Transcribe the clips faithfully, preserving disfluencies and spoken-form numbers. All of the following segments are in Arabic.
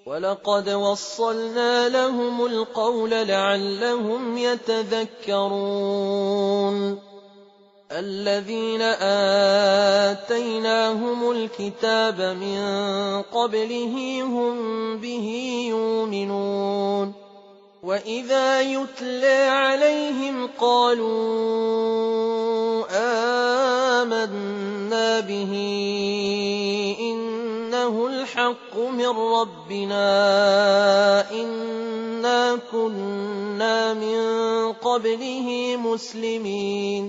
وَلَقَدْ وَصَّلْنَا لَهُمُ الْقَوْلَ لَعَلَّهُمْ يَتَذَكَّرُونَ الَّذِينَ آتَيْنَاهُمُ الْكِتَابَ مِن قَبْلِهِ هُم بِهِ يُؤْمِنُونَ وَإِذَا يُتْلَىٰ عَلَيْهِمْ قَالُوا آمَنَّا بِهِ إِنَّهُ الْحَقُّ مِن رَّبِّنَا إِنَّا كُنَّا مِن قَبْلِهِ مُسْلِمِينَ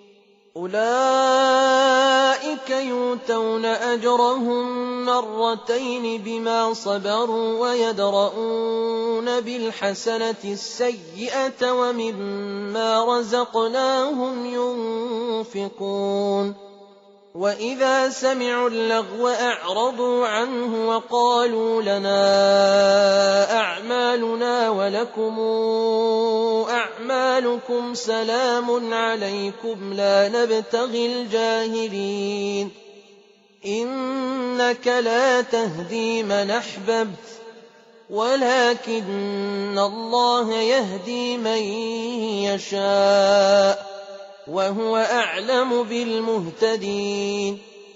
أُولَٰئِكَ يُؤْتَوْنَ أَجْرَهُم مَّرَّتَيْنِ بِمَا صَبَرُوا وَيَدْرَءُونَ بِالْحَسَنَةِ السَّيِّئَةَ وَمِمَّا رَزَقْنَاهُمْ يُنفِقُونَ وَإِذَا سَمِعُوا اللَّغْوَ أَعْرَضُوا عَنْهُ وَقَالُوا لَنَا أَعْمَالُنَا وَلَكُمْ أَعْمَالُكُمْ سَلَامٌ عَلَيْكُمْ لَا نَبْتَغِي الْجَاهِلِينَ إِنَّكَ لَا تَهْدِي مَنْ أَحْبَبْتَ وَلَكِنَّ اللَّهَ يَهْدِي مَن يَشَاءُ وَهُوَ أَعْلَمُ بِالْمُهْتَدِينَ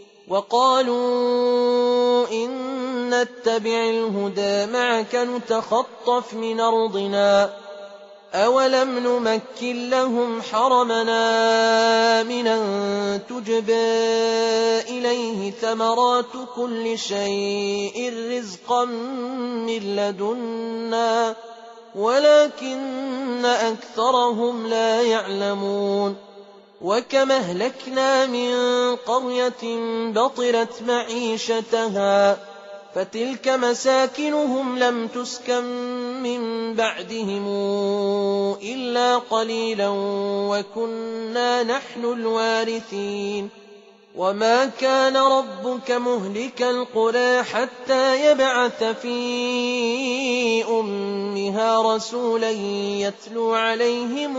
وَقَالُوا إِن نَّتَّبِعِ الْهُدَىٰ مَعَكَ نُتَخَطَّفْ مِنْ أَرْضِنَا أَوَلَمْ نُمَكِّن لَّهُمْ حَرَمًا آمِنًا تُجْبَىٰ إِلَيْهِ ثَمَرَاتُ كُلِّ شَيْءٍ رِّزْقًا مِّن لَّدُنَّا وَلَٰكِنَّ أَكْثَرَهُمْ لَا يَعْلَمُونَ وَكَمْ أَهْلَكْنَا مِن قَرْيَةٍ بَطِرَتْ مَعِيشَتَهَا فَتِلْكَ مَسَاكِنُهُمْ لَمْ تُسْكَن مِّن بَعْدِهِمْ إِلَّا قَلِيلًا وَكُنَّا نَحْنُ الْوَارِثِينَ وَمَا كَانَ رَبُّكَ مُهْلِكَ الْقُرَىٰ حَتَّىٰ يَبْعَثَ فِي أُمِّهَا رَسُولًا يَتْلُو عَلَيْهِمْ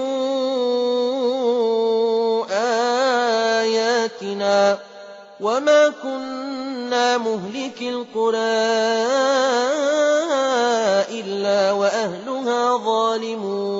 آيَاتِنَا وَمَا كُنَّا مُهْلِكِي الْقُرَىٰ إِلَّا وَأَهْلُهَا ظَالِمُونَ